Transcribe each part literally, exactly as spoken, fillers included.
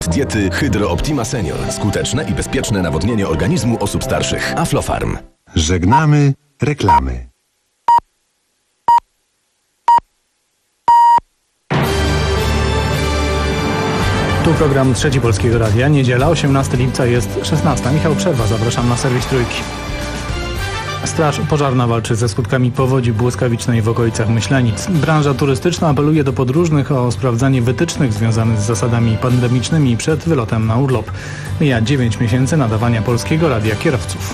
Z diety Hydro Optima Senior. Skuteczne i bezpieczne nawodnienie organizmu osób starszych. Aflofarm. Żegnamy reklamy. Tu program Trzeci Polskiego Radia. Niedziela, osiemnastego lipca, jest szesnasta. Michał Przerwa, zapraszam na serwis Trójki. Straż pożarna walczy ze skutkami powodzi błyskawicznej w okolicach Myślenic. Branża turystyczna apeluje do podróżnych o sprawdzanie wytycznych związanych z zasadami pandemicznymi przed wylotem na urlop. Mija dziewięć miesięcy nadawania Polskiego Radia kierowców.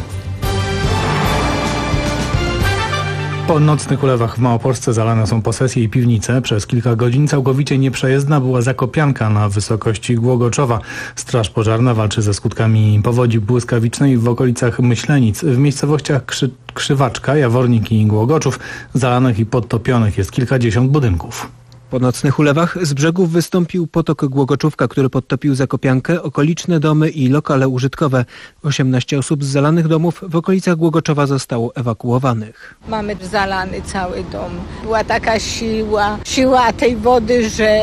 Po nocnych ulewach w Małopolsce zalane są posesje i piwnice. Przez kilka godzin całkowicie nieprzejezdna była zakopianka na wysokości Głogoczowa. Straż pożarna walczy ze skutkami powodzi błyskawicznej w okolicach Myślenic. W miejscowościach Krzy- Krzywaczka, Jawornik i Głogoczów zalanych i podtopionych jest kilkadziesiąt budynków. Po nocnych ulewach z brzegów wystąpił potok Głogoczówka, który podtopił zakopiankę, okoliczne domy i lokale użytkowe. osiemnaście osób z zalanych domów w okolicach Głogoczowa zostało ewakuowanych. Mamy zalany cały dom. Była taka siła, siła tej wody, że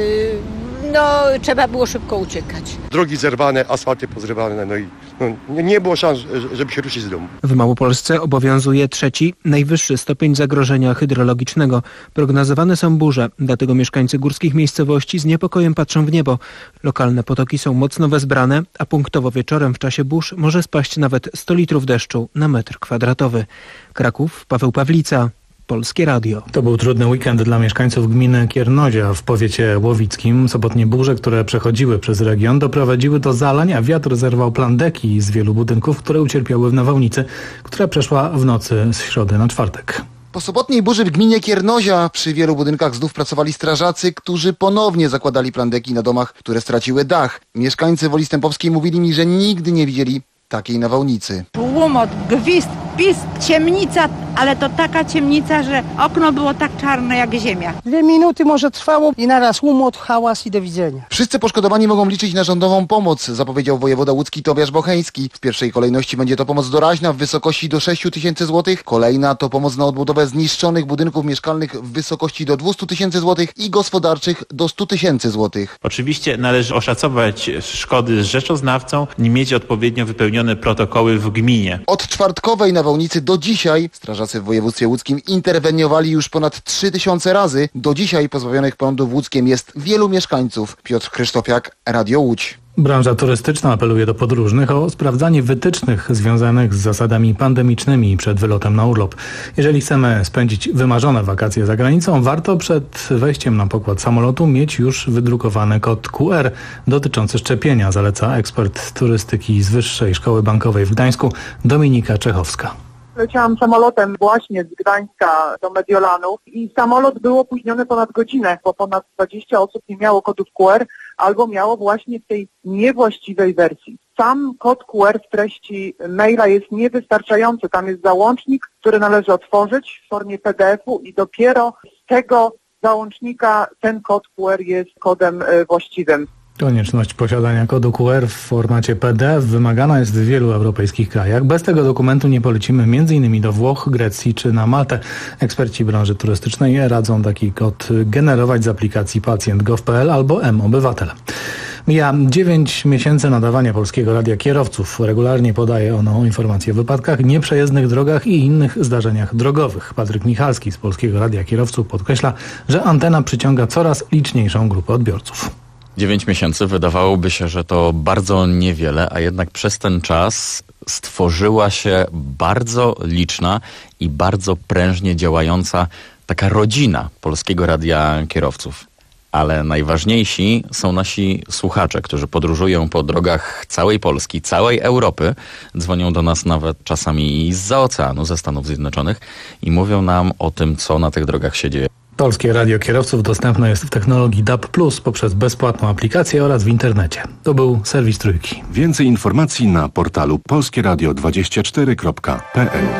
no, trzeba było szybko uciekać. Drogi zerwane, asfalty pozrywane, no i no, nie było szans, żeby się ruszyć z domu. W Małopolsce obowiązuje trzeci, najwyższy stopień zagrożenia hydrologicznego. Prognozowane są burze, dlatego mieszkańcy górskich miejscowości z niepokojem patrzą w niebo. Lokalne potoki są mocno wezbrane, a punktowo wieczorem w czasie burz może spaść nawet sto litrów deszczu na metr kwadratowy. Kraków, Paweł Pawlica. Polskie Radio. To był trudny weekend dla mieszkańców gminy Kiernozia w powiecie łowickim. Sobotnie burze, które przechodziły przez region, doprowadziły do zalań, a wiatr zerwał plandeki z wielu budynków, które ucierpiały w nawałnicy, która przeszła w nocy z środy na czwartek. Po sobotniej burzy w gminie Kiernozia przy wielu budynkach znów pracowali strażacy, którzy ponownie zakładali plandeki na domach, które straciły dach. Mieszkańcy Woli Stępowskiej mówili mi, że nigdy nie widzieli takiej nawałnicy. Łomot, gwizd, pisk, ciemnica, ale to taka ciemnica, że okno było tak czarne jak ziemia. Dwie minuty może trwało i naraz łomot, hałas i do widzenia. Wszyscy poszkodowani mogą liczyć na rządową pomoc, zapowiedział wojewoda łódzki Tobiasz Bocheński. W pierwszej kolejności będzie to pomoc doraźna w wysokości do sześć tysięcy złotych. Kolejna to pomoc na odbudowę zniszczonych budynków mieszkalnych w wysokości do dwieście tysięcy złotych i gospodarczych do sto tysięcy złotych. Oczywiście należy oszacować szkody z rzeczoznawcą i mieć odpowiednio wypełnione protokoły w gminie. Od czwartkowej nawałnicy do dzisiaj strażacy w województwie łódzkim interweniowali już ponad trzy tysiące razy. Do dzisiaj pozbawionych prądu w Łódzkiem jest wielu mieszkańców. Piotr Krzysztofiak, Radio Łódź. Branża turystyczna apeluje do podróżnych o sprawdzanie wytycznych związanych z zasadami pandemicznymi przed wylotem na urlop. Jeżeli chcemy spędzić wymarzone wakacje za granicą, warto przed wejściem na pokład samolotu mieć już wydrukowany kod Q R dotyczący szczepienia, zaleca ekspert turystyki z Wyższej Szkoły Bankowej w Gdańsku Dominika Czechowska. Leciałam samolotem właśnie z Gdańska do Mediolanu i samolot był opóźniony ponad godzinę, bo ponad dwadzieścia osób nie miało kodów Q R albo miało właśnie w tej niewłaściwej wersji. Sam kod Q R w treści maila jest niewystarczający. Tam jest załącznik, który należy otworzyć w formie P D F u i dopiero z tego załącznika ten kod Q R jest kodem właściwym. Konieczność posiadania kodu Q R w formacie P D F wymagana jest w wielu europejskich krajach. Bez tego dokumentu nie polecimy między innymi do Włoch, Grecji czy na Maltę. Eksperci branży turystycznej radzą taki kod generować z aplikacji pacjent kropka gov kropka p l albo M-Obywatel. Mija dziewięć miesięcy nadawania Polskiego Radia kierowców. Regularnie podaje ono informacje o wypadkach, nieprzejezdnych drogach i innych zdarzeniach drogowych. Patryk Michalski z Polskiego Radia Kierowców podkreśla, że antena przyciąga coraz liczniejszą grupę odbiorców. Dziewięć miesięcy wydawałoby się, że to bardzo niewiele, a jednak przez ten czas stworzyła się bardzo liczna i bardzo prężnie działająca taka rodzina Polskiego Radia Kierowców. Ale najważniejsi są nasi słuchacze, którzy podróżują po drogach całej Polski, całej Europy. Dzwonią do nas nawet czasami zza oceanu, ze Stanów Zjednoczonych i mówią nam o tym, co na tych drogach się dzieje. Polskie Radio Kierowców dostępne jest w technologii D A B plus, poprzez bezpłatną aplikację oraz w internecie. To był serwis Trójki. Więcej informacji na portalu polskie radio dwadzieścia cztery kropka p l.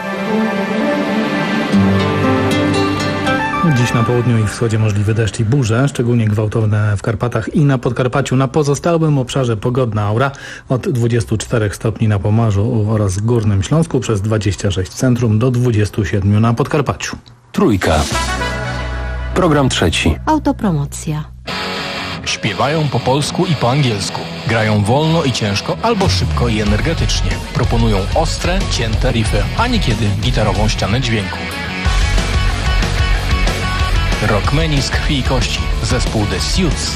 Dziś na południu i wschodzie możliwy deszcz i burze, szczególnie gwałtowne w Karpatach i na Podkarpaciu. Na pozostałym obszarze pogodna aura od dwudziestu czterech stopni na Pomorzu oraz Górnym Śląsku, przez dwadzieścia sześć w centrum do dwudziestu siedmiu na Podkarpaciu. Trójka. Program trzeci. Autopromocja. Śpiewają po polsku i po angielsku. Grają wolno i ciężko, albo szybko i energetycznie. Proponują ostre, cięte riffy, a niekiedy gitarową ścianę dźwięku. Rockmeni z krwi i kości. Zespół The Suits.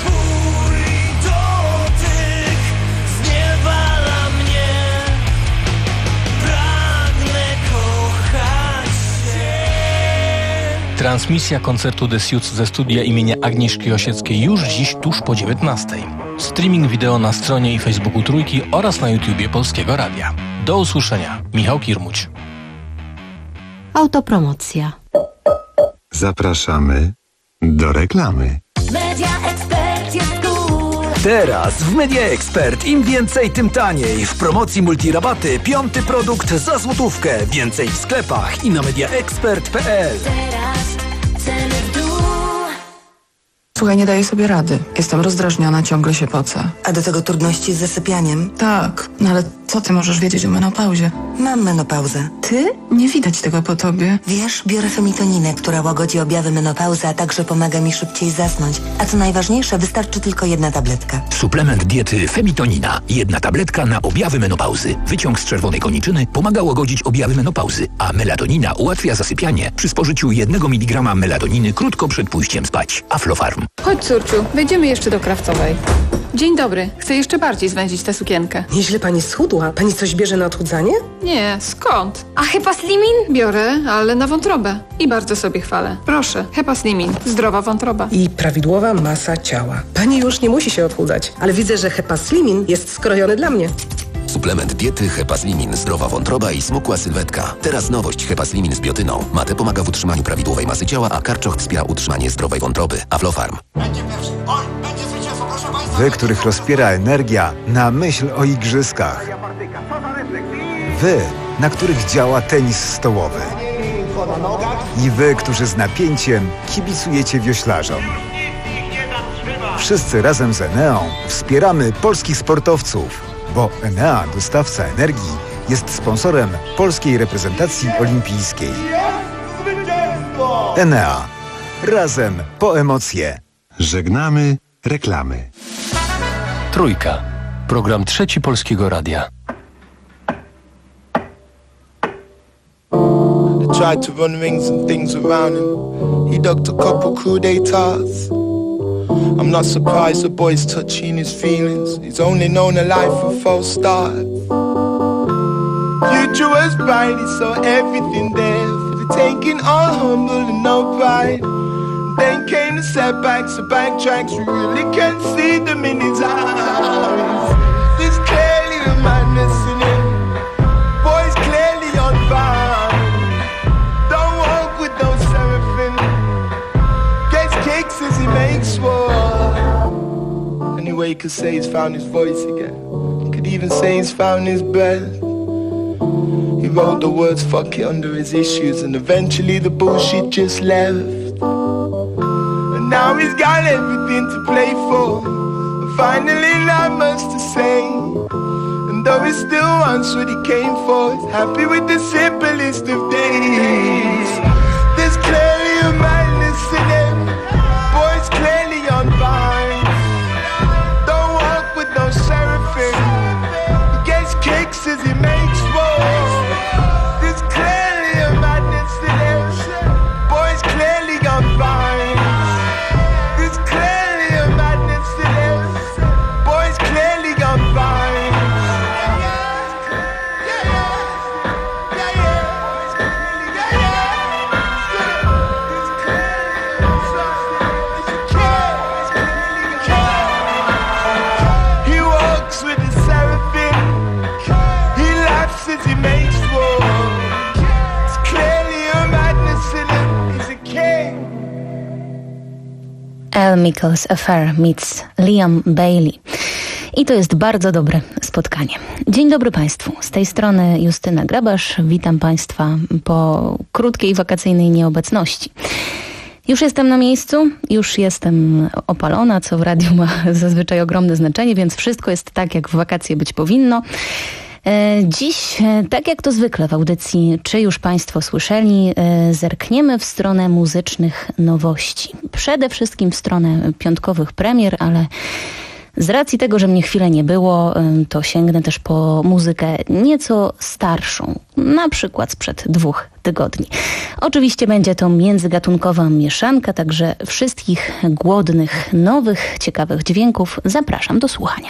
Transmisja koncertu The Suits ze studia imienia Agnieszki Osieckiej już dziś tuż po dziewiętnastej. Streaming wideo na stronie i Facebooku Trójki oraz na YouTubie Polskiego Radia. Do usłyszenia. Michał Kirmuć. Autopromocja. Zapraszamy do reklamy. Media Expert jest cool. Teraz w Media Expert im więcej, tym taniej. W promocji multirabaty piąty produkt za złotówkę. Więcej w sklepach i na mediaexpert kropka p l. Teraz ceny w dół. Słuchaj, nie daję sobie rady. Jestem rozdrażniona, ciągle się pocę. A do tego trudności z zasypianiem? Tak, no ale co ty możesz wiedzieć o menopauzie? Mam menopauzę. Ty? Nie widać tego po tobie. Wiesz, biorę femitoninę, która łagodzi objawy menopauzy, a także pomaga mi szybciej zasnąć. A co najważniejsze, wystarczy tylko jedna tabletka. Suplement diety Femitonina. Jedna tabletka na objawy menopauzy. Wyciąg z czerwonej koniczyny pomaga łagodzić objawy menopauzy, a melatonina ułatwia zasypianie przy spożyciu jednego miligrama melatoniny krótko przed pójściem spać. Aflofarm. Chodź, córciu, wejdziemy jeszcze do Krawcowej. Dzień dobry. Chcę jeszcze bardziej zwędzić tę sukienkę. Nieźle pani schudła. Pani coś bierze na odchudzanie? Nie, skąd? A Hepaslimin? Biorę, ale na wątrobę. I bardzo sobie chwalę. Proszę, Hepaslimin. Zdrowa wątroba. I prawidłowa masa ciała. Pani już nie musi się odchudzać, ale widzę, że Hepaslimin jest skrojony dla mnie. Suplement diety Hepaslimin, zdrowa wątroba i smukła sylwetka. Teraz nowość Hepaslimin z biotyną. Mate pomaga w utrzymaniu prawidłowej masy ciała, a karczoch wspiera utrzymanie zdrowej wątroby. Aflofarm. Wy, których rozpiera energia na myśl o igrzyskach. Wy, na których działa tenis stołowy. I wy, którzy z napięciem kibicujecie wioślarzom. Wszyscy razem z Eneą wspieramy polskich sportowców, bo Enea, dostawca energii, jest sponsorem polskiej reprezentacji olimpijskiej. Enea. Razem po emocje. Żegnamy reklamy. Trójka. Program Trzeci Polskiego Radia. They tried to run rings and things around him. He ducked a couple coup d'etats. I'm not surprised the boy's touching his feelings. He's only known a life of false start. Future was bright, he saw everything there for the taking, all humble and no pride. Then came the setbacks, the backtracks. We really can't see them in his eyes. There's clearly a madness in him. Boy's clearly on fire. Don't walk with those seraphim. Gets kicks as he makes war. Anyway, he could say he's found his voice again. He could even say he's found his breath. He wrote the words fuck it under his issues, and eventually the bullshit just left. Now he's got everything to play for. Finally not much to say. And though he still wants what he came for, he's happy with the simplest of days. There's clearly a madness in him. Boy's clearly on vines. Don't walk with no seraphim. He gets kicks as he makes war. There's clearly a madness in him. Boy's clearly on vines. Elle Michaels Affair meets Liam Bailey. I to jest bardzo dobre spotkanie. Dzień dobry Państwu. Z tej strony Justyna Grabasz. Witam Państwa po krótkiej wakacyjnej nieobecności. Już jestem na miejscu, już jestem opalona, co w radiu ma zazwyczaj ogromne znaczenie, więc wszystko jest tak, jak w wakacje być powinno. Dziś, tak jak to zwykle w audycji, czy już Państwo słyszeli, zerkniemy w stronę muzycznych nowości. Przede wszystkim w stronę piątkowych premier, ale Z racji tego, że mnie chwilę nie było, to sięgnę też po muzykę nieco starszą, na przykład sprzed dwóch tygodni. Oczywiście będzie to międzygatunkowa mieszanka, także wszystkich głodnych, nowych, ciekawych dźwięków zapraszam do słuchania.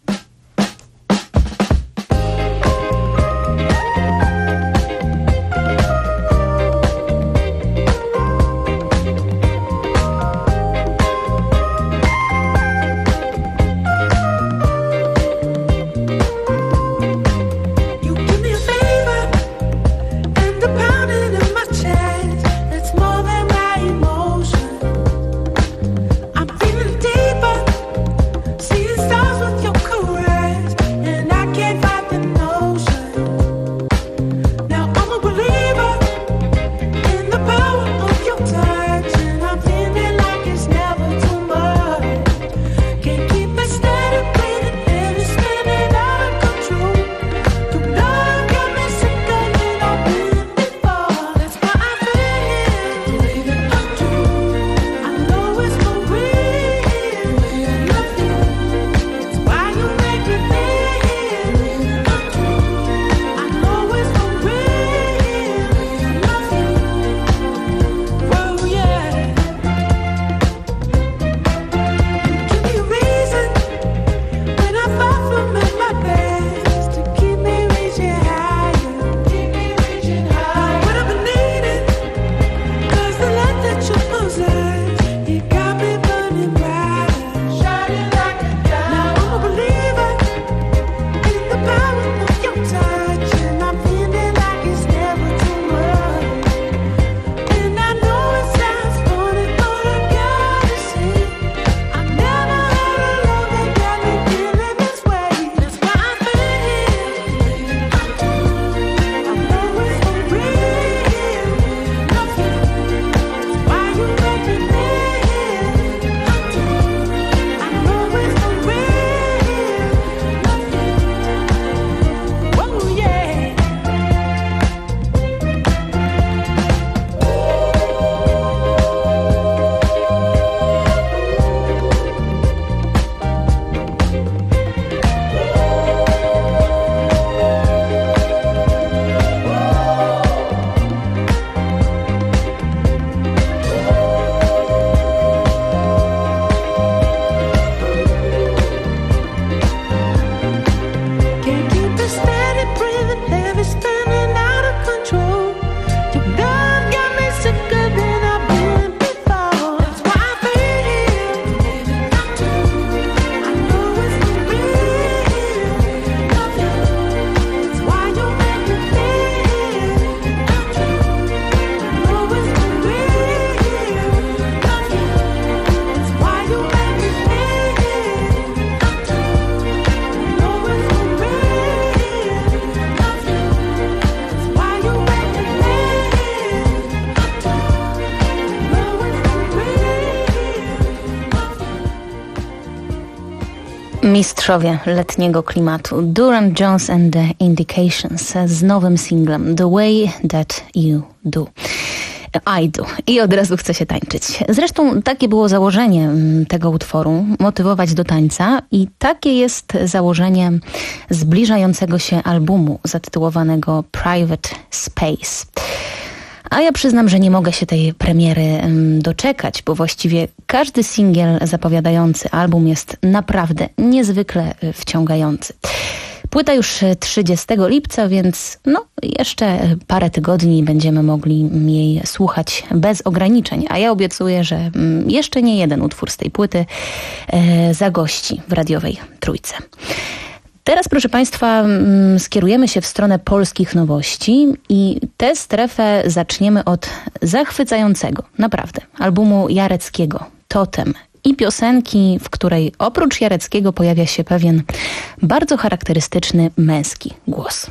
Mistrzowie letniego klimatu Durand Jones and the Indications z nowym singlem The Way That You Do. I do. I od razu chce się tańczyć. Zresztą takie było założenie tego utworu, motywować do tańca, i takie jest założenie zbliżającego się albumu zatytułowanego Private Space. A ja przyznam, że nie mogę się tej premiery doczekać, bo właściwie każdy singiel zapowiadający album jest naprawdę niezwykle wciągający. Płyta już trzydziestego lipca, więc no jeszcze parę tygodni będziemy mogli jej słuchać bez ograniczeń, a ja obiecuję, że jeszcze nie jeden utwór z tej płyty zagości w radiowej Trójce. Teraz, proszę Państwa, skierujemy się w stronę polskich nowości i tę strefę zaczniemy od zachwycającego, naprawdę, albumu Jareckiego, Totem, i piosenki, w której oprócz Jareckiego pojawia się pewien bardzo charakterystyczny męski głos.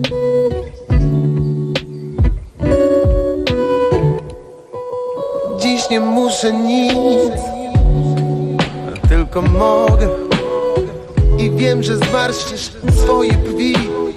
Dziś muszę nic, tylko mogę. I wiem, że zmarszczysz swoje brwi,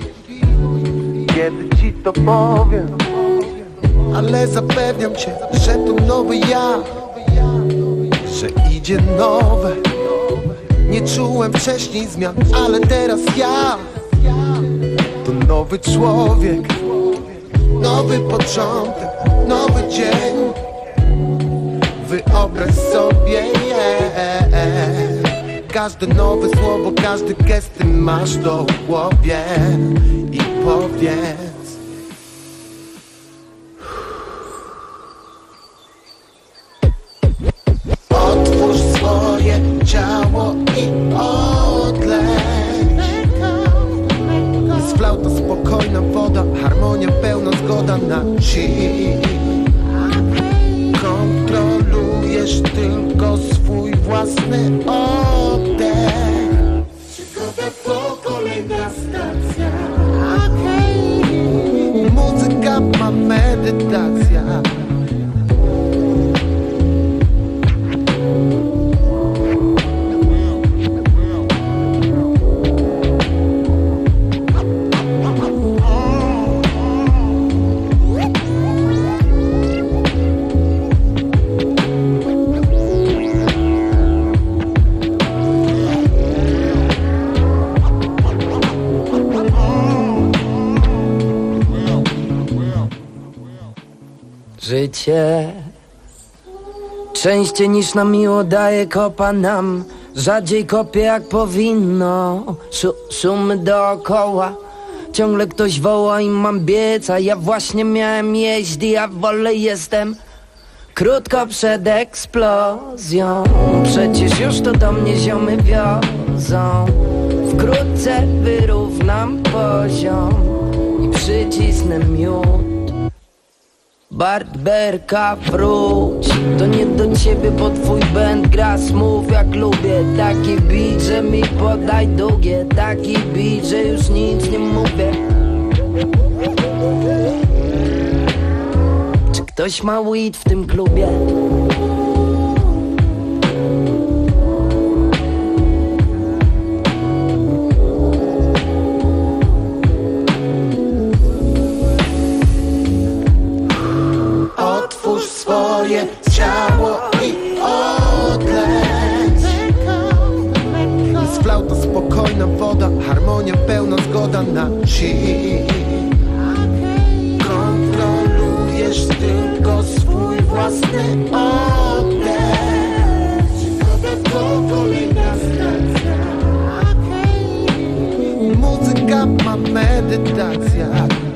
kiedy ci to powiem. Ale zapewniam cię, że to nowy ja, że idzie nowe. Nie czułem wcześniej zmian, ale teraz ja to nowy człowiek, nowy początek, nowy dzień. Wyobraź sobie, yeah. Każde nowe słowo, każdy gest ty masz do głowie. I powiedz: otwórz swoje ciało i odleć. Z flauta spokojna woda, harmonia pełna zgoda na ci. Kontrolujesz tylko swój własny oddech. Przygoda to kolejna stacja. Muzyka ma medytacja. Życie częściej niż nam miło daje, kopa nam rzadziej kopie jak powinno. Sz szumy dookoła, ciągle ktoś woła i mam biec, a ja właśnie miałem jeździ, ja wolę jestem krótko przed eksplozją. Przecież już to do mnie ziomy wiozą. Wkrótce wyrównam poziom i przycisnę miód. Bartberka, wróć, to nie do ciebie, bo twój band gra smooth jak lubię. Taki beat, że mi podaj długie, taki beat, że już nic nie mówię. Czy ktoś ma weed w tym klubie? Otwórz swoje ciało i odleć. Z flauta spokojna woda, harmonia pełna zgoda na ci. Kontrolujesz tylko swój własny oddech. Przygoda to kolejna stacja. Muzyka ma medytacja.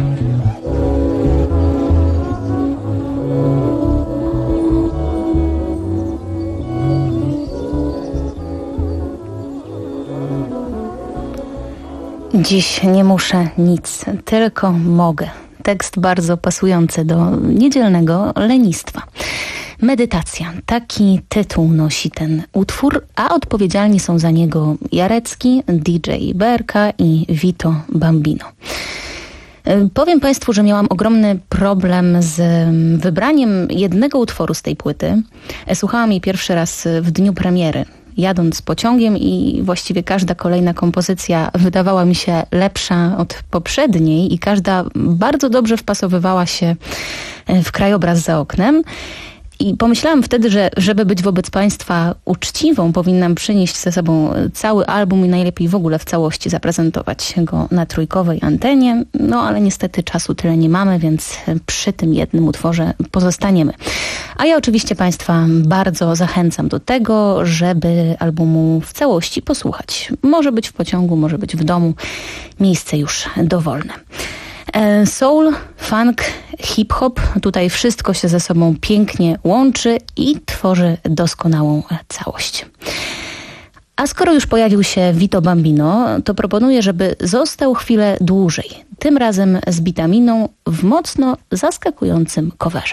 Dziś nie muszę nic, tylko mogę. Tekst bardzo pasujący do niedzielnego lenistwa. Medytacja. Taki tytuł nosi ten utwór, a odpowiedzialni są za niego Jarecki, D J Berka i Vito Bambino. Powiem Państwu, że miałam ogromny problem z wybraniem jednego utworu z tej płyty. Słuchałam jej pierwszy raz w dniu premiery, jadąc pociągiem, i właściwie każda kolejna kompozycja wydawała mi się lepsza od poprzedniej i każda bardzo dobrze wpasowywała się w krajobraz za oknem. I pomyślałam wtedy, że żeby być wobec Państwa uczciwą, powinnam przynieść ze sobą cały album i najlepiej w ogóle w całości zaprezentować go na trójkowej antenie. No ale niestety czasu tyle nie mamy, więc przy tym jednym utworze pozostaniemy. A ja oczywiście Państwa bardzo zachęcam do tego, żeby albumu w całości posłuchać. Może być w pociągu, może być w domu. Miejsce już dowolne. Soul, funk, hip-hop, tutaj wszystko się ze sobą pięknie łączy i tworzy doskonałą całość. A skoro już pojawił się Vito Bambino, to proponuję, żeby został chwilę dłużej. Tym razem z Bitaminą w mocno zaskakującym coverze.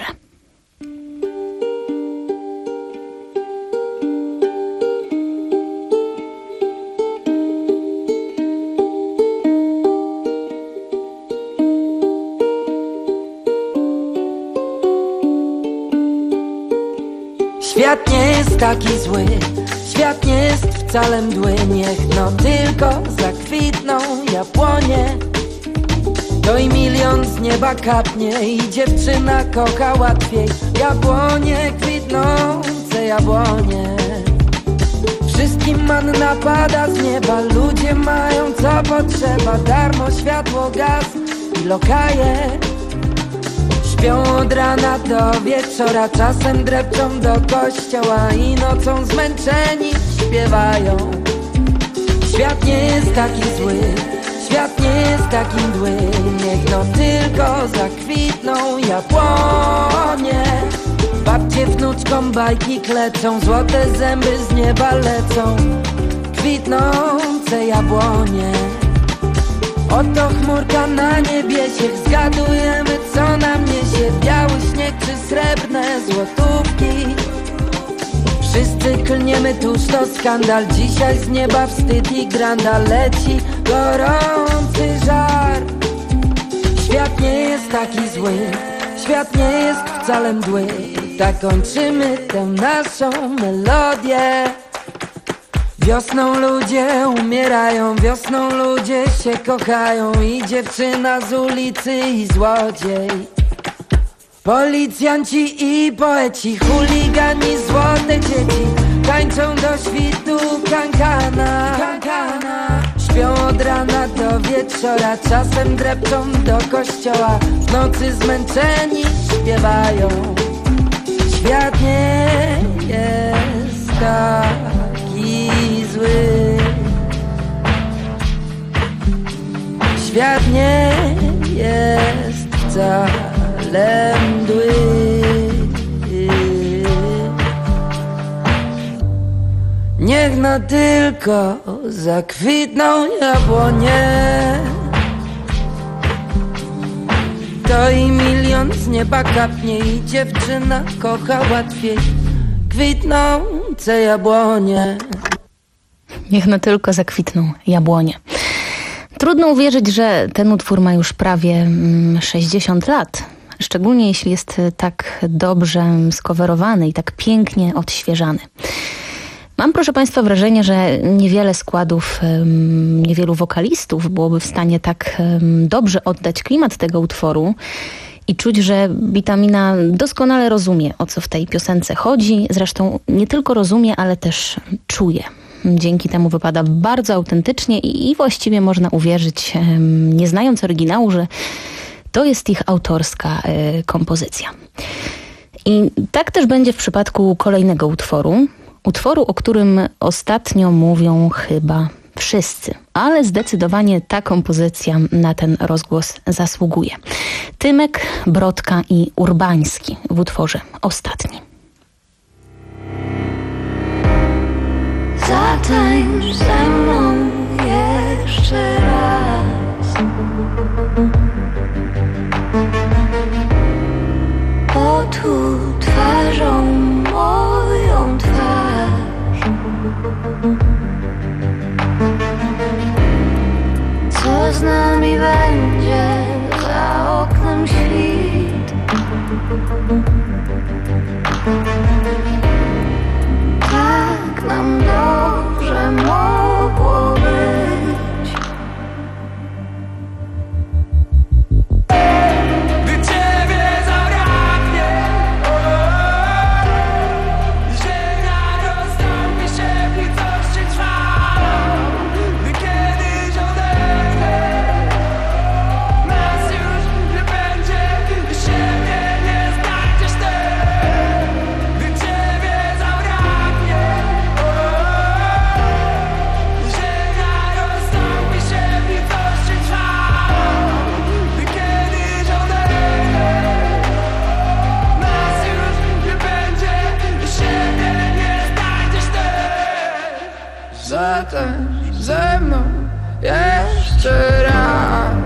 Świat jest taki zły, świat nie jest wcale mdły. Niech no tylko zakwitną jabłonie, to i milion z nieba kapnie i dziewczyna kocha łatwiej. Jabłonie, kwitnące jabłonie. Wszystkim manna pada z nieba, ludzie mają co potrzeba. Darmo światło, gaz i lokaje. Śpią od rana do wieczora, czasem drepczą do kościoła i nocą zmęczeni śpiewają. Świat nie jest taki zły, świat nie jest taki mdły. Niech no tylko zakwitną jabłonie. Babcie wnuczkom bajki klecą, złote zęby z nieba lecą. Kwitnące jabłonie. Oto chmurka na niebiesie, zgadujemy co nam niesie. Biały śnieg czy srebrne złotówki. Wszyscy klniemy, tuż to skandal. Dzisiaj z nieba wstyd i granda. Leci gorący żar. Świat nie jest taki zły, świat nie jest wcale mdły. Tak kończymy tę naszą melodię. Wiosną ludzie umierają, wiosną ludzie się kochają. I dziewczyna z ulicy i złodziej. Policjanci i poeci, chuligani, złote dzieci tańczą do świtu kankana. Śpią od rana do wieczora, czasem drepczą do kościoła. W nocy zmęczeni śpiewają. Świat nie jest taki zły. Świat nie jest wcale mdły. Niech no tylko zakwitną jabłonie, to i milion z nieba kapnie i dziewczyna kocha łatwiej. Kwitnące jabłonie. Niech no tylko zakwitną jabłonie. Trudno uwierzyć, że ten utwór ma już prawie sześćdziesiąt lat. Szczególnie jeśli jest tak dobrze skowerowany i tak pięknie odświeżany. Mam, proszę Państwa, wrażenie, że niewiele składów, niewielu wokalistów byłoby w stanie tak dobrze oddać klimat tego utworu i czuć, że Bitamina doskonale rozumie, o co w tej piosence chodzi. Zresztą nie tylko rozumie, ale też czuje. Dzięki temu wypada bardzo autentycznie i właściwie można uwierzyć, nie znając oryginału, że to jest ich autorska kompozycja. I tak też będzie w przypadku kolejnego utworu. Utworu, o którym ostatnio mówią chyba wszyscy, ale zdecydowanie ta kompozycja na ten rozgłos zasługuje. Tymek, Brodka i Urbański w utworze Ostatni. Zatańcz ze mną jeszcze raz. Otul twarzą moją twarz. Co z nami będzie za oknem świt? Tak nam dobrze mogło być. Gdy Ciebie zabraknie, ziemia rozstąpi się, gdy coś się trwa. Gdy kiedyś odetnę, nas już nie będzie, gdy siebie nie znajdziesz też. Gdy Ciebie zabraknie, ziemia rozstąpi się, gdy coś się trwa. Gdy kiedyś odetnę, nas już nie będzie, gdy siebie nie znajdziesz też. Zatańcz ze mną jeszcze raz.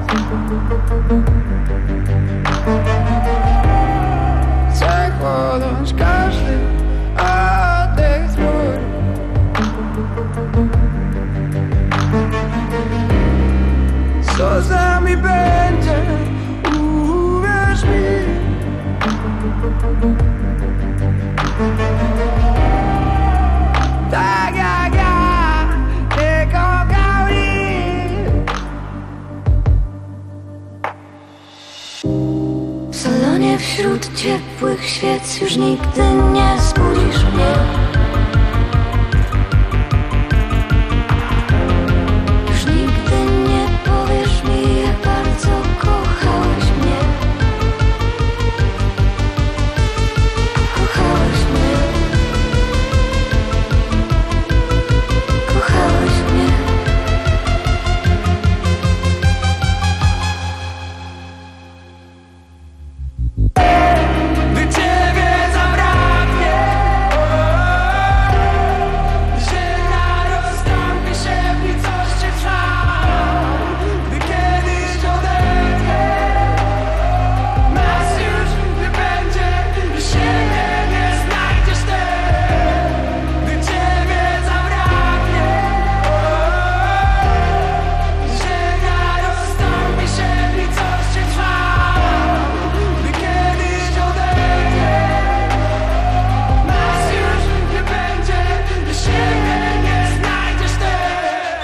Chcę chłonąć każdy oddech zwój. Co z nami będzie, uwierz mi. ciepłych świec już nigdy nie zbudzisz mnie. Już nigdy nie powiesz mi, jak bardzo kochałeś mnie. Kochałeś mnie. Kochałeś mnie. Gdy ciebie zabraknie, ziemia rozstąpi się w nicości trwam. Gdy kiedyś odejdzie, nas już nie będzie i siebie nie znajdziesz też. Gdy ciebie zabraknie, ziemia rozstąpi się w nicości trwam. Gdy kiedyś odejdzie, nas już nie będzie i siebie nie znajdziesz też.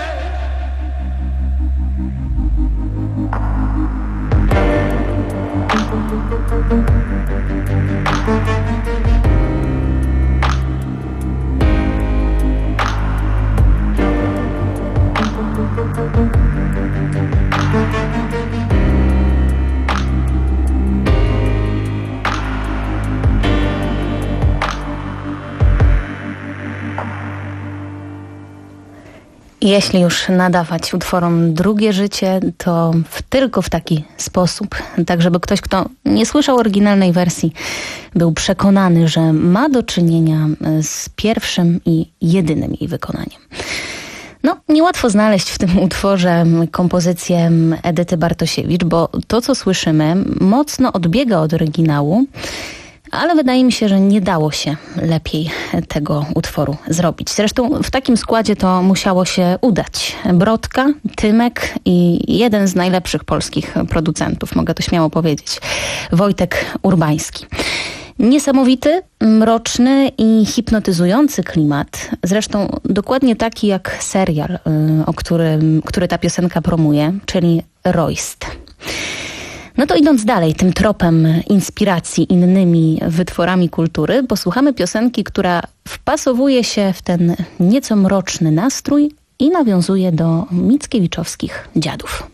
Jeśli już nadawać utworom drugie życie, to w, tylko w taki sposób, tak żeby ktoś, kto nie słyszał oryginalnej wersji, był przekonany, że ma do czynienia z pierwszym i jedynym jej wykonaniem. No, niełatwo znaleźć w tym utworze kompozycję Edyty Bartosiewicz, bo to, co słyszymy, mocno odbiega od oryginału, ale wydaje mi się, że nie dało się lepiej tego utworu zrobić. Zresztą w takim składzie to musiało się udać. Brodka, Tymek i jeden z najlepszych polskich producentów, mogę to śmiało powiedzieć, Wojtek Urbański. Niesamowity, mroczny i hipnotyzujący klimat. Zresztą dokładnie taki jak serial, o którym, który ta piosenka promuje, czyli Royst. No to idąc dalej tym tropem inspiracji innymi wytworami kultury, posłuchamy piosenki, która wpasowuje się w ten nieco mroczny nastrój i nawiązuje do mickiewiczowskich Dziadów.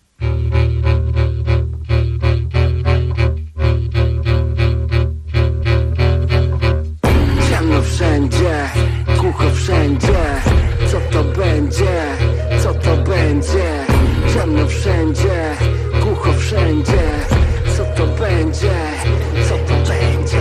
Ciemno wszędzie, głucho wszędzie. Co to będzie? Co to będzie? Ciemno wszędzie, głucho wszędzie. Co to będzie? Co to będzie?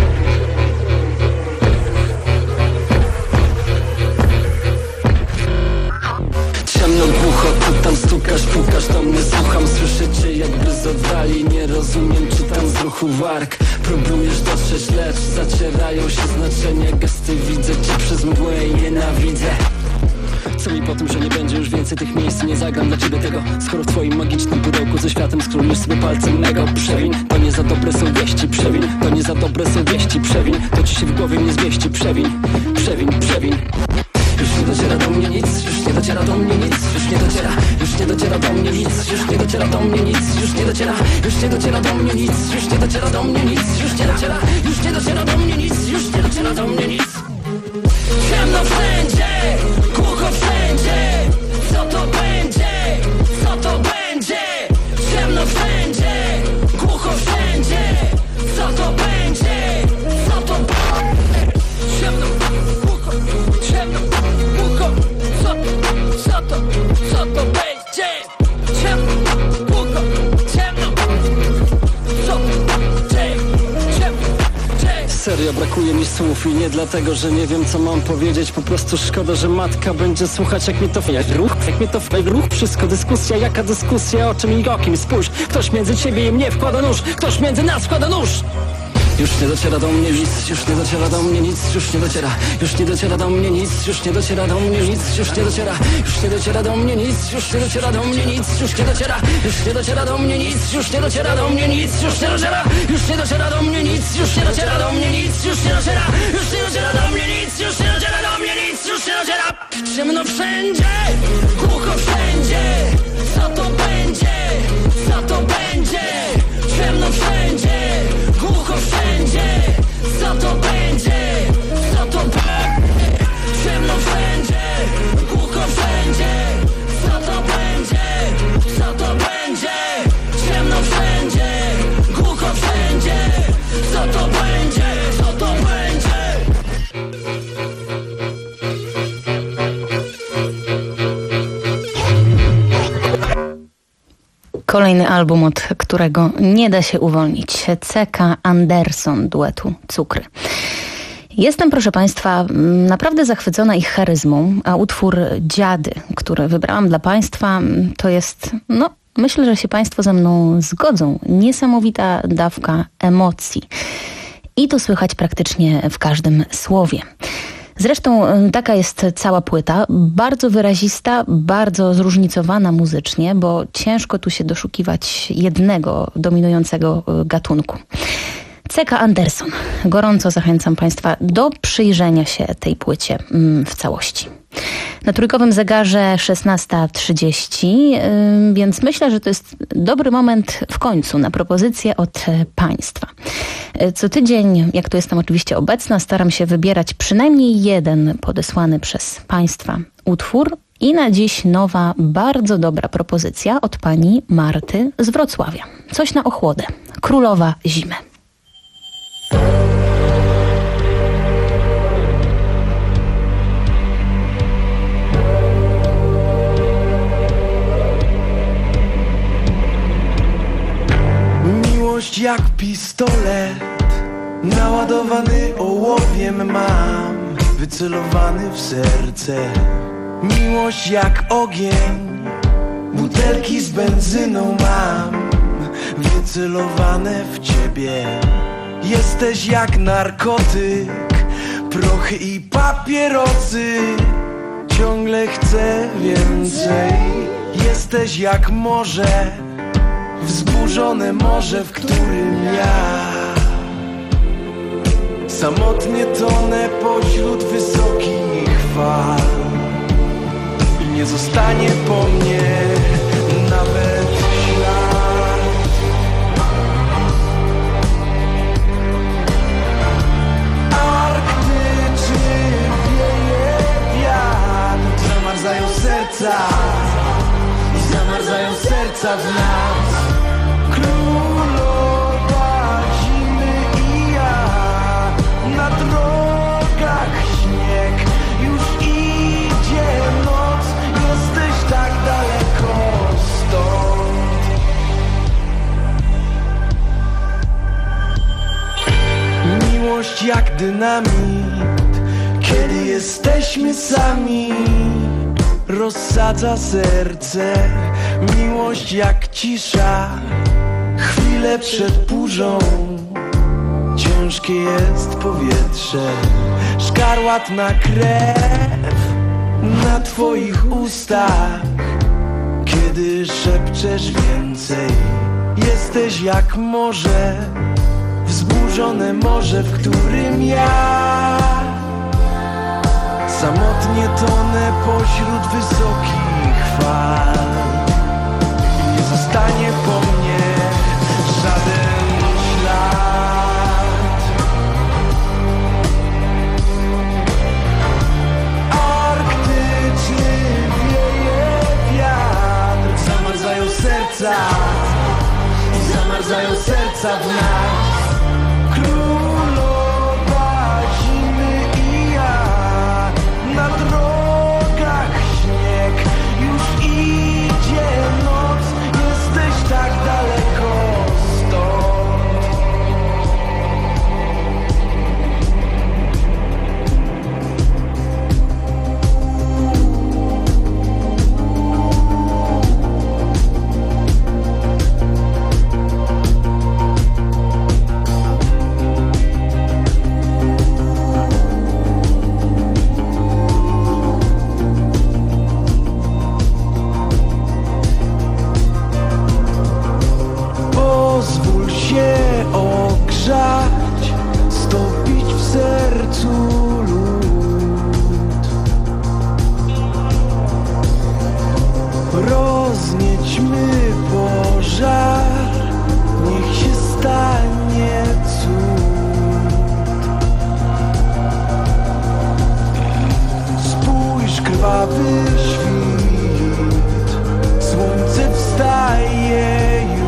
Ciemno, głucho, tu tam stukasz, pukasz do mnie, słucham. Słyszę cię jakby z oddali, nie rozumiem, czytam z ruchu warg. Próbujesz dotrzeć, lecz zacierają się znaczenia. Gesty widzę cię przez mgłę i nienawidzę. Co mi po tym, że nie będzie już więcej tych miejsc, nie zagram dla ciebie tego. Skoro w twoim magicznym pudełku ze światem skrólujesz sobie palcem mego. Przewin, to nie za dobre są wieści. Przewin, to nie za dobre są wieści. Przewin, to ci się w głowie nie zmieści. Przewin, przewin, przewin. Już nie dociera do mnie nic, już nie dociera do mnie nic, już nie dociera, już nie dociera do mnie nic, już nie dociera do mnie nic, już nie dociera, już nie dociera do mnie nic, już nie dociera do mnie nic, już nie dociera, już nie dociera do mnie nic, już nie dociera do mnie nic. Ciemno wszędzie, głucho wszędzie. Co to będzie? Co to będzie? Ciemno wszędzie, głucho wszędzie. Co to będzie? Co to będzie? Ciemno, głucho, ciemno, głucho. Co, co to, co to będzie? Ciemno, głucho, ciemno. Co to będzie? Ciemno, ciemno. Serio, brakuje mi słów i nie dlatego, że nie wiem co mam powiedzieć. Po prostu szkoda, że matka będzie słuchać jak mi to jak ruch, jak mi to jak ruch. Wszystko dyskusja, jaka dyskusja, o czym i o kim? Spójrz, ktoś między ciebie i mnie wkłada nóż, ktoś między nas wkłada nóż. Już nie dociera do mnie nic, już nie dociera do mnie nic, już nie dociera, już nie dociera do mnie nic, już nie dociera do mnie nic, już nie dociera, już nie dociera do mnie nic, już nie dociera do mnie nic, już nie dociera, już nie dociera do mnie nic, już nie dociera do mnie nic, już nie dociera, już nie dociera do mnie nic, już nie dociera do mnie nic, już nie dociera, już nie dociera do mnie nic, już nie dociera do mnie nic, już nie dociera. Ciemno wszędzie, głucho wszędzie, co to będzie, co to będzie, ciemno wszędzie, głucho wszędzie. Kolejny album, od którego nie da się uwolnić. C K Anderson duetu Cukry. Jestem, proszę Państwa, naprawdę zachwycona ich charyzmą, a utwór Dziady, który wybrałam dla Państwa, to jest, no, myślę, że się Państwo ze mną zgodzą, niesamowita dawka emocji. I to słychać praktycznie w każdym słowie. Zresztą taka jest cała płyta, bardzo wyrazista, bardzo zróżnicowana muzycznie, bo ciężko tu się doszukiwać jednego dominującego gatunku. C K Anderson. Gorąco zachęcam Państwa do przyjrzenia się tej płycie w całości. Na trójkowym zegarze szesnasta trzydzieści, więc myślę, że to jest dobry moment w końcu na propozycje od Państwa. Co tydzień, jak tu jestem oczywiście obecna, staram się wybierać przynajmniej jeden podesłany przez Państwa utwór. I na dziś nowa, bardzo dobra propozycja od pani Marty z Wrocławia. Coś na ochłodę. Królowa zimy. Miłość jak pistolet, naładowany ołowiem mam, wycelowany w serce. Miłość jak ogień, butelki z benzyną mam, wycelowane w ciebie. Jesteś jak narkotyk, prochy i papierosy, ciągle chcę więcej. Jesteś jak morze, wzburzone morze, w którym ja samotnie tonę pośród wysokich fal. I nie zostanie po mnie nawet ślad. Arktyczny wieje wiatr, zamarzają serca i zamarzają serca w nas. Królowa zimy i ja, na drogach śnieg, już idzie noc, jesteś tak daleko stąd. Miłość jak dynamit, kiedy jesteśmy sami, rozsadza serce. Miłość jak cisza, chwilę przed burzą, ciężkie jest powietrze. Szkarłatna krew na twoich ustach, kiedy szepczesz więcej. Jesteś jak morze, wzburzone morze, w którym ja samotnie tonę pośród wysokich fal. Nie zostanie po mnie żaden ślad. Arktyczny wieje wiatr, zamarzają serca i zamarzają serca w nas. Królowa zimy i ja, na drogach śnieg, już idzie noc, jesteś tak daleko stąd. Pozwól się ogrzać, stopić w sercu lód. Rozniećmy pożar, niech się stanie cud. Spójrz, krwawy świt, słońce wstaje już.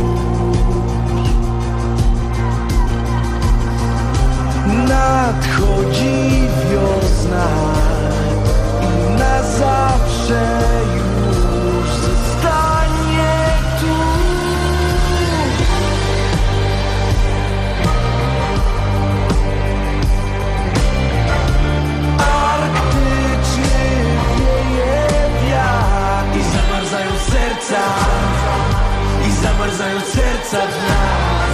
Nadchodzi wiosna i na zawsze już zostanie tu. słońca dnia.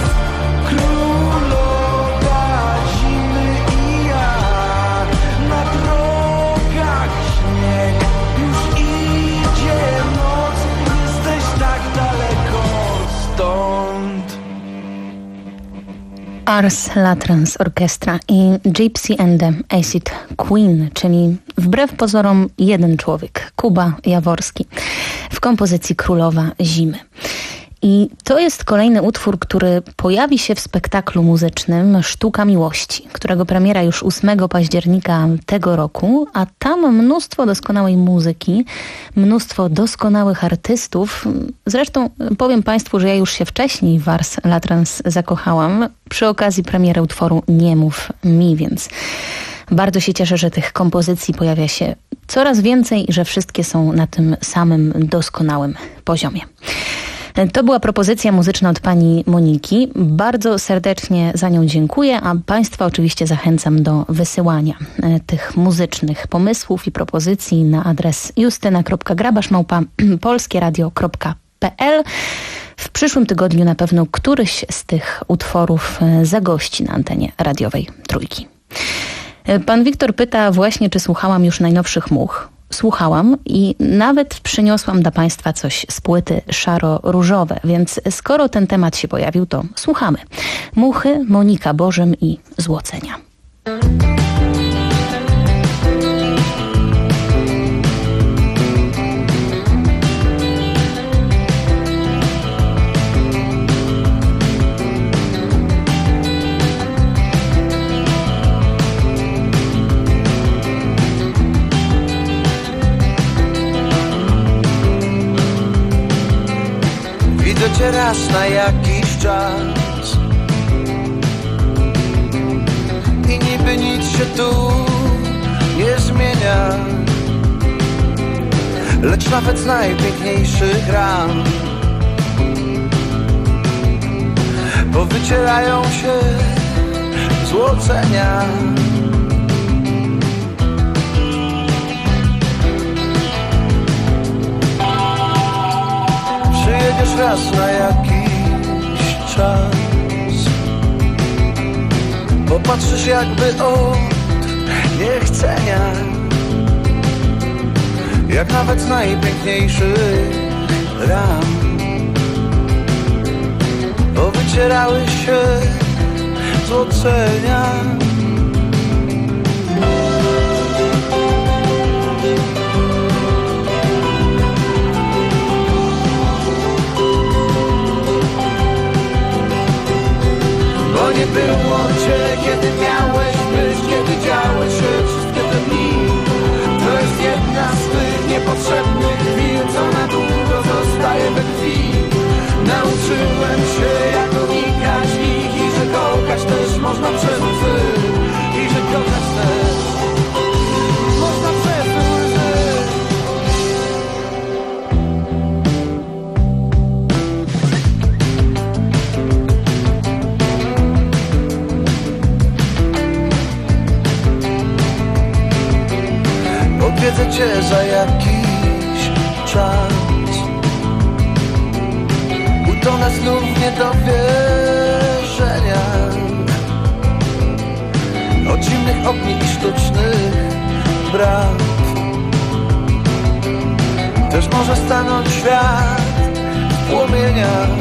Królowa zimy i ja, na drogach śnieg, już idzie noc, jesteś tak daleko stąd. Ars Latrans Orchestra i Gypsy and the Acid Queen, czyli wbrew pozorom jeden człowiek, Kuba Jaworski, w kompozycji Królowa Zimy. I to jest kolejny utwór, który pojawi się w spektaklu muzycznym Sztuka Miłości, którego premiera już ósmego października tego roku, a tam mnóstwo doskonałej muzyki, mnóstwo doskonałych artystów. Zresztą powiem Państwu, że ja już się wcześniej w Ars Latrans zakochałam przy okazji premiery utworu Nie mów mi, więc bardzo się cieszę, że tych kompozycji pojawia się coraz więcej i że wszystkie są na tym samym doskonałym poziomie. To była propozycja muzyczna od pani Moniki. Bardzo serdecznie za nią dziękuję, a Państwa oczywiście zachęcam do wysyłania tych muzycznych pomysłów i propozycji na adres justyna kropka grabasz małpa polskieradio kropka p l. W przyszłym tygodniu na pewno któryś z tych utworów zagości na antenie radiowej Trójki. Pan Wiktor pyta właśnie, czy słuchałam już najnowszych Much. Słuchałam i nawet przyniosłam dla Państwa coś z płyty Szaro-Różowe, więc skoro ten temat się pojawił, to słuchamy. Muchy, Monika Bożym i Złocenia. Widzę cię raz na jakiś czas i niby nic się tu nie zmienia, lecz nawet z najpiękniejszych ran powycierają się złocenia. Przyjedziesz raz na jakiś czas, popatrzysz jakby od niechcenia, jak nawet z najpiękniejszych ran powycierały się złocenia. Bo nie było cię, kiedy miałeś być, kiedy działy się wszystkie te dni. To jest jedna z tych niepotrzebnych chwil, co na długo zostaje we krwi. Nauczyłem się, jak unikać ich i że kochać też można przez łzy. I że kochać też można przez łzy. Odwiedzę cię za jakiś czas, utonę znów w niedowierzenia od zimnych ogni i sztucznych brat. Też może stanąć świat w płomieniach.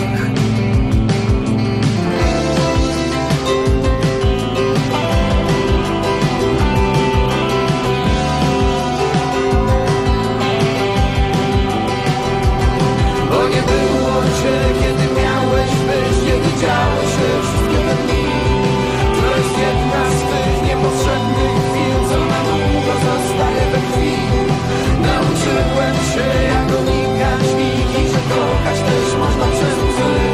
Bo nie było cię, kiedy miałeś być, kiedy działy się wszystkie te dni. To jest jedna z tych niepotrzebnych chwil, co na długo zostaje we krwi. Nauczyłem się, jak unikać ich i że kochać też można przez łzy.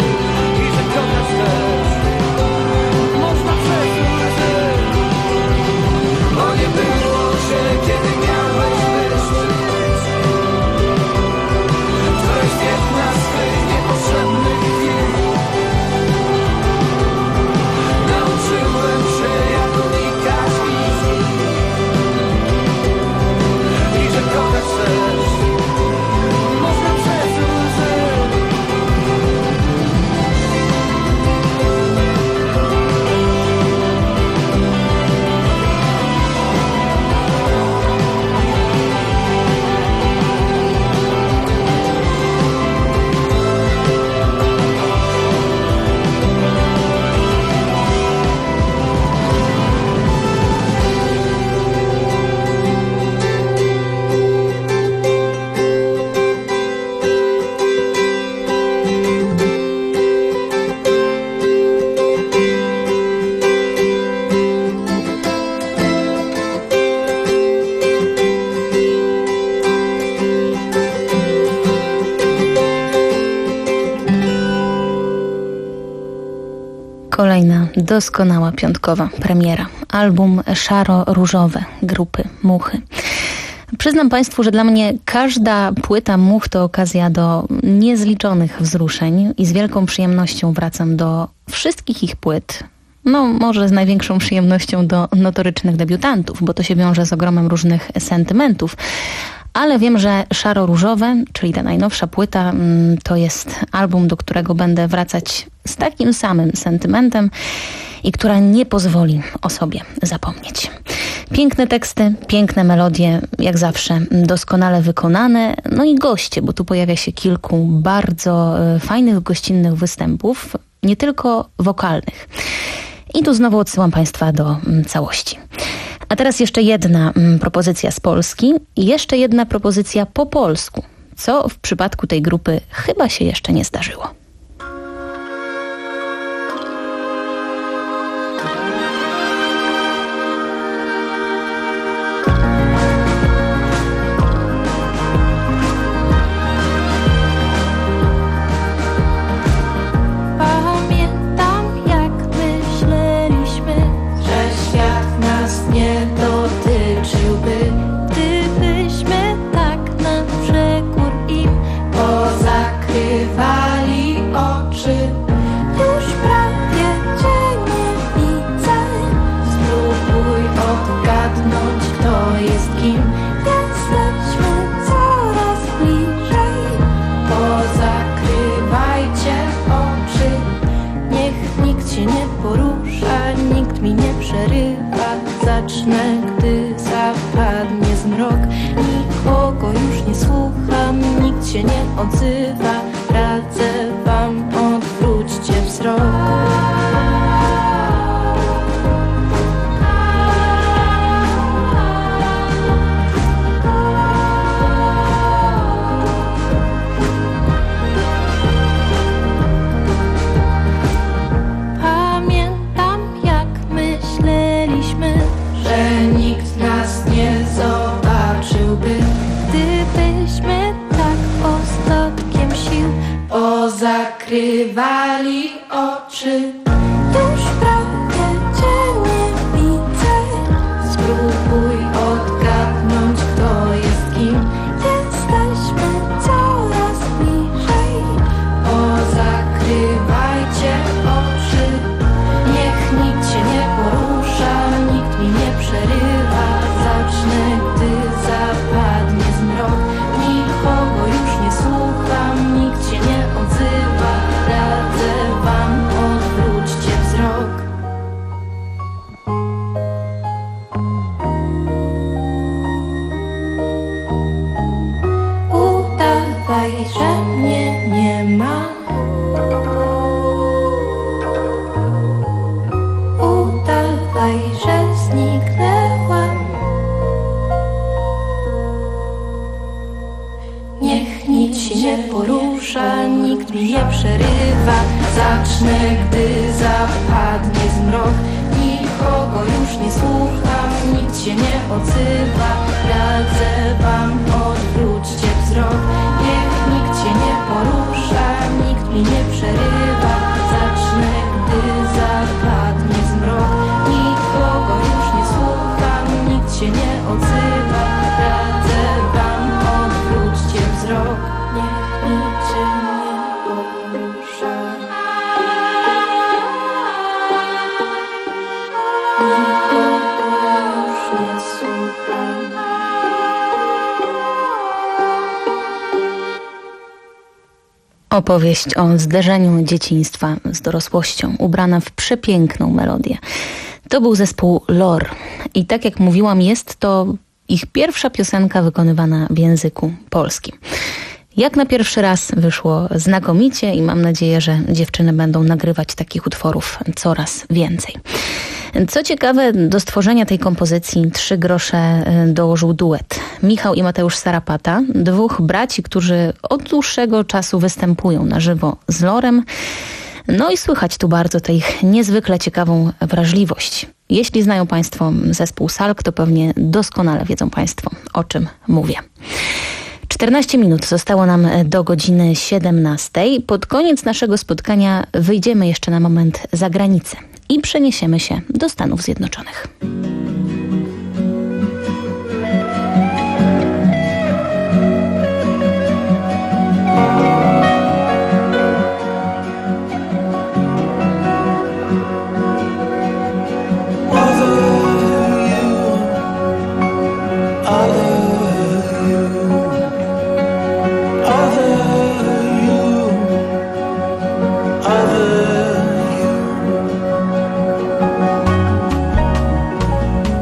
Kolejna doskonała piątkowa premiera. Album Szaro-Różowe grupy Muchy. Przyznam Państwu, że dla mnie każda płyta Much to okazja do niezliczonych wzruszeń i z wielką przyjemnością wracam do wszystkich ich płyt. No, może z największą przyjemnością do notorycznych debiutantów, bo to się wiąże z ogromem różnych sentymentów. Ale wiem, że Szaro-Różowe, czyli ta najnowsza płyta, to jest album, do którego będę wracać z takim samym sentymentem i która nie pozwoli o sobie zapomnieć. Piękne teksty, piękne melodie, jak zawsze doskonale wykonane, no i goście, bo tu pojawia się kilku bardzo fajnych, gościnnych występów, nie tylko wokalnych. I tu znowu odsyłam Państwa do całości. A teraz jeszcze jedna mm, propozycja z Polski i jeszcze jedna propozycja po polsku, co w przypadku tej grupy chyba się jeszcze nie zdarzyło. Zacznę, gdy zapadnie zmrok. Nikogo już nie słucham, nikt się nie odzywa. Radzę wam, odwróćcie wzrok. Zakrywali oczy, już prawie cię nie widzę. Spróbuj odgadnąć, kto jest kim. Jesteśmy coraz bliżej. O, zakrywajcie oczy. Niech nikt się nie porusza, nikt mi nie przerywa. Zacznę, gdy zapadnie zmrok. Nikogo już nie słucham, nikt się nie odzywa. Radzę wam, odwróćcie wzrok. Udawaj, że mnie nie ma. Udawaj, że zniknęłam. Niech nic się nie porusza, nikt mi nie przerywa. Zacznę, gdy zapadnie zmrok. Nikogo już nie słucham, nikt się nie odzywa. Radzę wam, odwróćcie wzrok. Niech nikt się nie porusza, nikt mi nie przerywa. Zacznę, gdy zapadnie zmrok. Nikogo już nie słucham, nikt się nie odzywa. Radzę wam, odwróćcie wzrok. Niech nikt się nie porusza. Nikogo już nie słucham. Opowieść o zderzeniu dzieciństwa z dorosłością, ubrana w przepiękną melodię. To był zespół Lor i tak jak mówiłam, jest to ich pierwsza piosenka wykonywana w języku polskim. Jak na pierwszy raz wyszło znakomicie i mam nadzieję, że dziewczyny będą nagrywać takich utworów coraz więcej. Co ciekawe, do stworzenia tej kompozycji Trzy grosze dołożył duet. Michał i Mateusz Sarapata, dwóch braci, którzy od dłuższego czasu występują na żywo z Lorem. No i słychać tu bardzo tę ich niezwykle ciekawą wrażliwość. Jeśli znają Państwo zespół Salk, to pewnie doskonale wiedzą Państwo, o czym mówię. czternaście minut zostało nam do godziny siedemnastej. Pod koniec naszego spotkania wyjdziemy jeszcze na moment za granicę i przeniesiemy się do Stanów Zjednoczonych. Other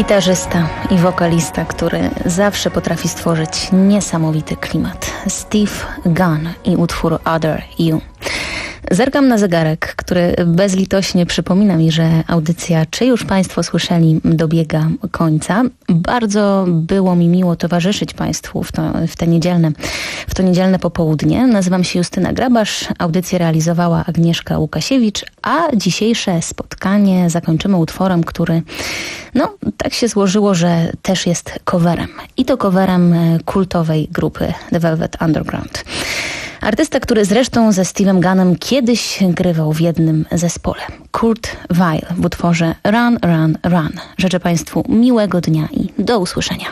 Gitarzysta i wokalista, który zawsze potrafi stworzyć niesamowity klimat. Steve Gunn i utwór Other You. Zerkam na zegarek, który bezlitośnie przypomina mi, że audycja, czy już Państwo słyszeli, dobiega końca. Bardzo było mi miło towarzyszyć Państwu w to, w te niedzielne, w to niedzielne popołudnie. Nazywam się Justyna Grabasz, audycję realizowała Agnieszka Łukasiewicz, a dzisiejsze spotkanie zakończymy utworem, który, no, tak się złożyło, że też jest coverem. I to coverem kultowej grupy The Velvet Underground. Artysta, który zresztą ze Steve'em Gunnem kiedyś grywał w jednym zespole. Kurt Weill w utworze Run, Run, Run. Życzę Państwu miłego dnia i do usłyszenia.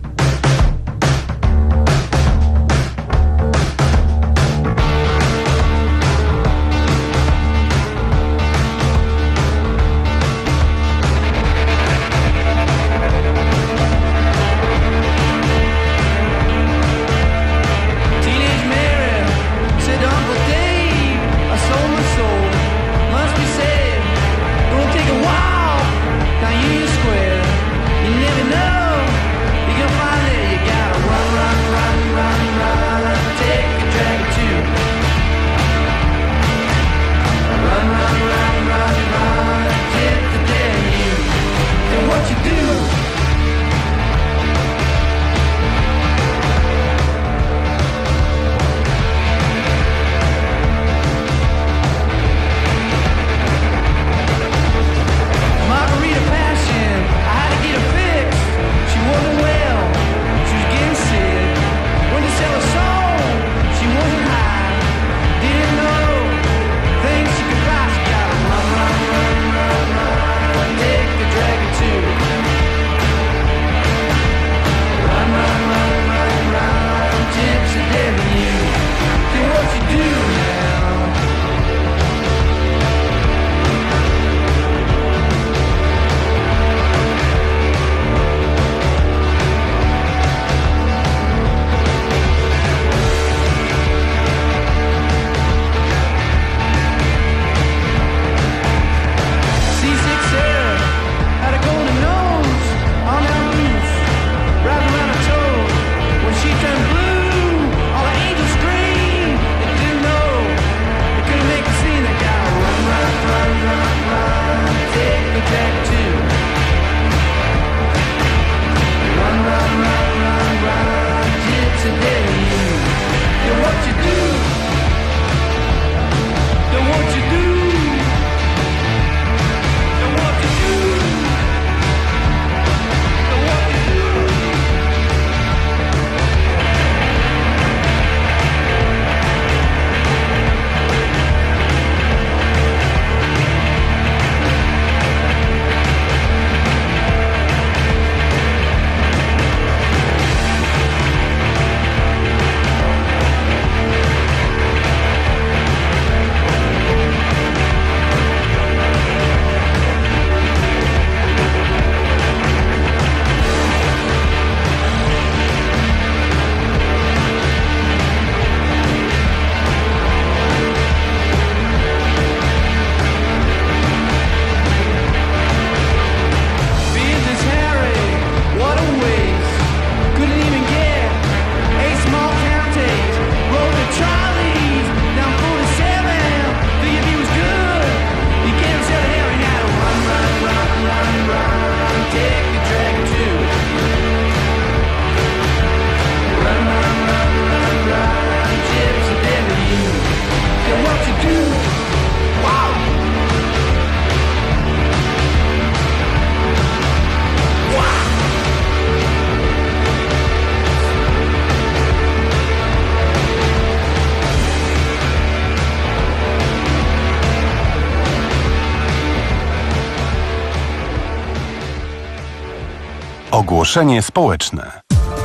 Ogłoszenie społeczne.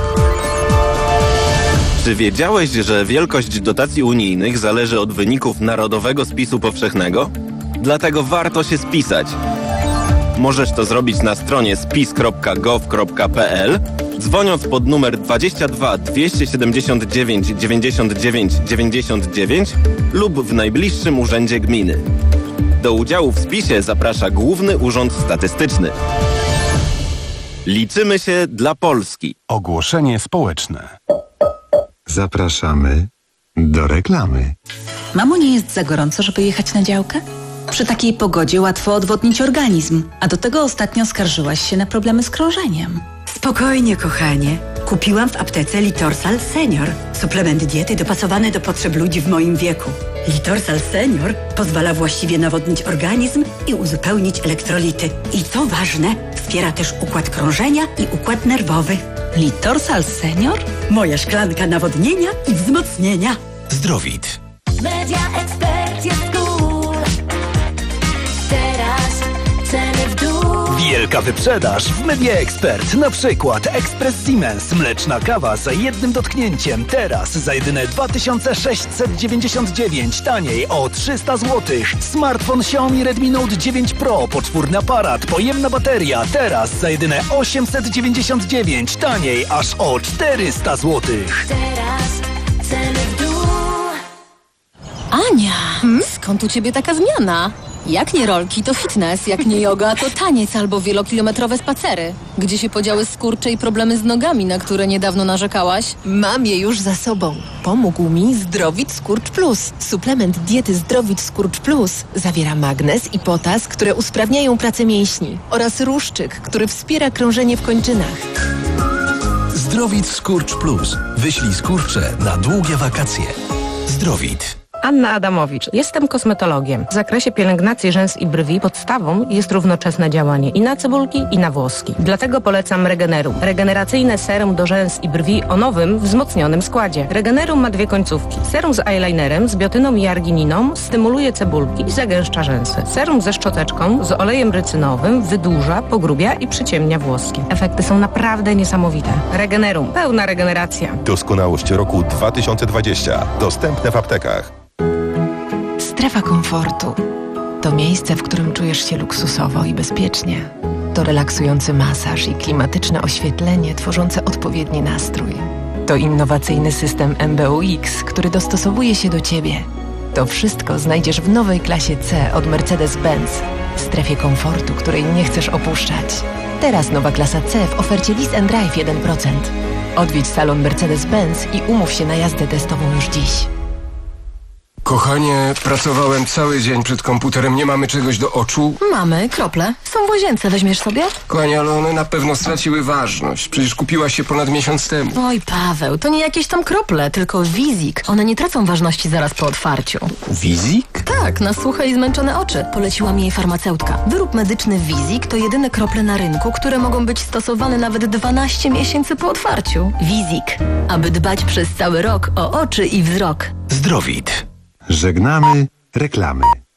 Czy wiedziałeś, że wielkość dotacji unijnych zależy od wyników Narodowego Spisu Powszechnego? Dlatego warto się spisać. Możesz to zrobić na stronie spis kropka gov kropka p l, dzwoniąc pod numer dwadzieścia dwa dwieście siedemdziesiąt dziewięć dziewięćdziesiąt dziewięć dziewięćdziesiąt dziewięć lub w najbliższym urzędzie gminy. Do udziału w spisie zaprasza Główny Urząd Statystyczny. Liczymy się dla Polski. Ogłoszenie społeczne. Zapraszamy do reklamy. Mamo, nie jest za gorąco, żeby jechać na działkę? Przy takiej pogodzie łatwo odwodnić organizm, a do tego ostatnio skarżyłaś się na problemy z krążeniem. Spokojnie, kochanie. Kupiłam w aptece Litorsal Senior. Suplement diety dopasowany do potrzeb ludzi w moim wieku. Litorsal Senior pozwala właściwie nawodnić organizm i uzupełnić elektrolity. I co ważne, wspiera też układ krążenia i układ nerwowy. Litorsal Senior? Moja szklanka nawodnienia i wzmocnienia. Zdrowit. Media Expert jest cool. Teraz ceny w dół. Wielka wyprzedaż w Media Expert. Na przykład Express Siemens, mleczna kawa za jednym dotknięciem. Teraz za jedyne dwa tysiące sześćset dziewięćdziesiąt dziewięć, taniej o trzysta złotych. Smartfon Xiaomi Redmi Note dziewięć Pro, poczwórny aparat, pojemna bateria. Teraz za jedyne osiemset dziewięćdziesiąt dziewięć, taniej aż o czterysta złotych. Teraz ceny w dół. Ania, skąd u ciebie taka zmiana? Jak nie rolki, to fitness, jak nie yoga, to taniec albo wielokilometrowe spacery. Gdzie się podziały skurcze i problemy z nogami, na które niedawno narzekałaś? Mam je już za sobą. Pomógł mi Zdrowit Skurcz Plus. Suplement diety Zdrowit Skurcz Plus zawiera magnez i potas, które usprawniają pracę mięśni, oraz ruszczyk, który wspiera krążenie w kończynach. Zdrowit Skurcz Plus. Wyślij skurcze na długie wakacje. Zdrowit. Anna Adamowicz. Jestem kosmetologiem. W zakresie pielęgnacji rzęs i brwi podstawą jest równoczesne działanie i na cebulki, i na włoski. Dlatego polecam Regenerum. Regeneracyjne serum do rzęs i brwi o nowym, wzmocnionym składzie. Regenerum ma dwie końcówki. Serum z eyelinerem, z biotyną i argininą stymuluje cebulki i zagęszcza rzęsy. Serum ze szczoteczką, z olejem rycynowym wydłuża, pogrubia i przyciemnia włoski. Efekty są naprawdę niesamowite. Regenerum. Pełna regeneracja. Doskonałość roku dwa tysiące dwadzieścia. Dostępne w aptekach. Strefa komfortu to miejsce, w którym czujesz się luksusowo i bezpiecznie. To relaksujący masaż i klimatyczne oświetlenie tworzące odpowiedni nastrój. To innowacyjny system M B U X, który dostosowuje się do Ciebie. To wszystko znajdziesz w nowej klasie C od Mercedes-Benz, w strefie komfortu, której nie chcesz opuszczać. Teraz nowa klasa C w ofercie Lease and Drive jeden procent. Odwiedź salon Mercedes-Benz i umów się na jazdę testową już dziś. Kochanie, pracowałem cały dzień przed komputerem, nie mamy czegoś do oczu? Mamy, krople. Są w łazience, weźmiesz sobie? Kochanie, ale one na pewno straciły ważność. Przecież kupiłaś się ponad miesiąc temu. Oj, Paweł, to nie jakieś tam krople, tylko Wizik. One nie tracą ważności zaraz po otwarciu. Wizik? Tak, na suche i zmęczone oczy. Poleciła mi jej farmaceutka. Wyrób medyczny Wizik to jedyne krople na rynku, które mogą być stosowane nawet dwanaście miesięcy po otwarciu. Wizik. Aby dbać przez cały rok o oczy i wzrok. Zdrowit. Żegnamy reklamy.